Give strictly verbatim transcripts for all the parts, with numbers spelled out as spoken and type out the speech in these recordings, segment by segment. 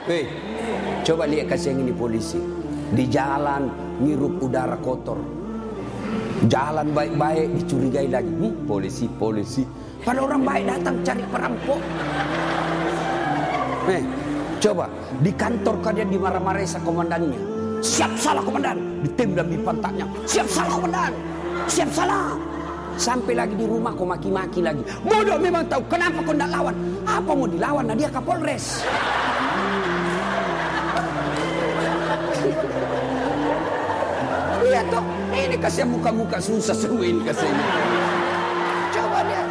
Hei, coba lihat kasih yang ini polisi. Di jalan ngirup udara kotor. Jalan baik-baik dicurigai lagi. Hmm, polisi, polisi. Pada orang baik datang cari perampok. Eh, coba di kantor kalian dimarah-marahi sama komandannya. Siap salah komandan, ditembak di pantatnya. Siap salah komandan, siap salah. Sampai lagi di rumah kau maki-maki lagi. Bodoh memang tahu kenapa kau tidak lawan. Apa mau dilawan? Nah dia Kapolres. Lihat toh, ini kasih muka-muka susah semua ini kasih. Coba lihat.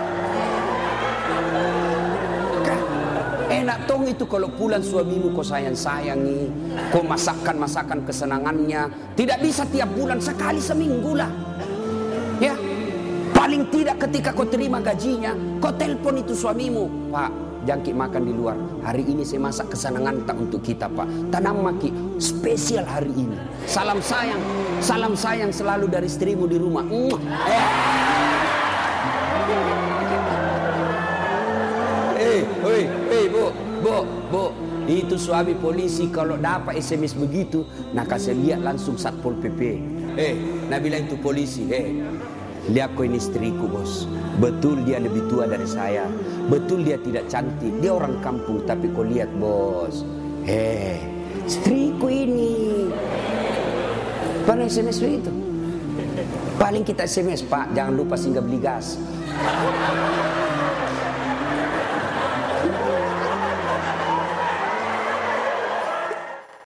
Enak tong itu kalau pulang suamimu kau sayang-sayangi, kau masakan-masakan kesenangannya. Tidak bisa tiap bulan, sekali seminggu lah. Ya, paling tidak ketika kau terima gajinya, kau telepon itu suamimu. Pak, jangkit makan di luar. Hari ini saya masak kesenangan tak untuk kita Pak. Tanam maki, spesial hari ini. Salam sayang, salam sayang selalu dari istrimu di rumah. Eh, hei, hei, bu, bu, bu. Itu suami polisi kalau dapat S M S begitu, nak kasih lihat langsung Satpol P P. Eh, nak bilang itu polisi, eh. Lihat kau ini istriku bos. Betul dia lebih tua dari saya. Betul dia tidak cantik. Dia orang kampung tapi kau lihat bos. Eh, istriku ini. Pada S M S itu. Paling kita S M S Pak, jangan lupa singgah beli gas.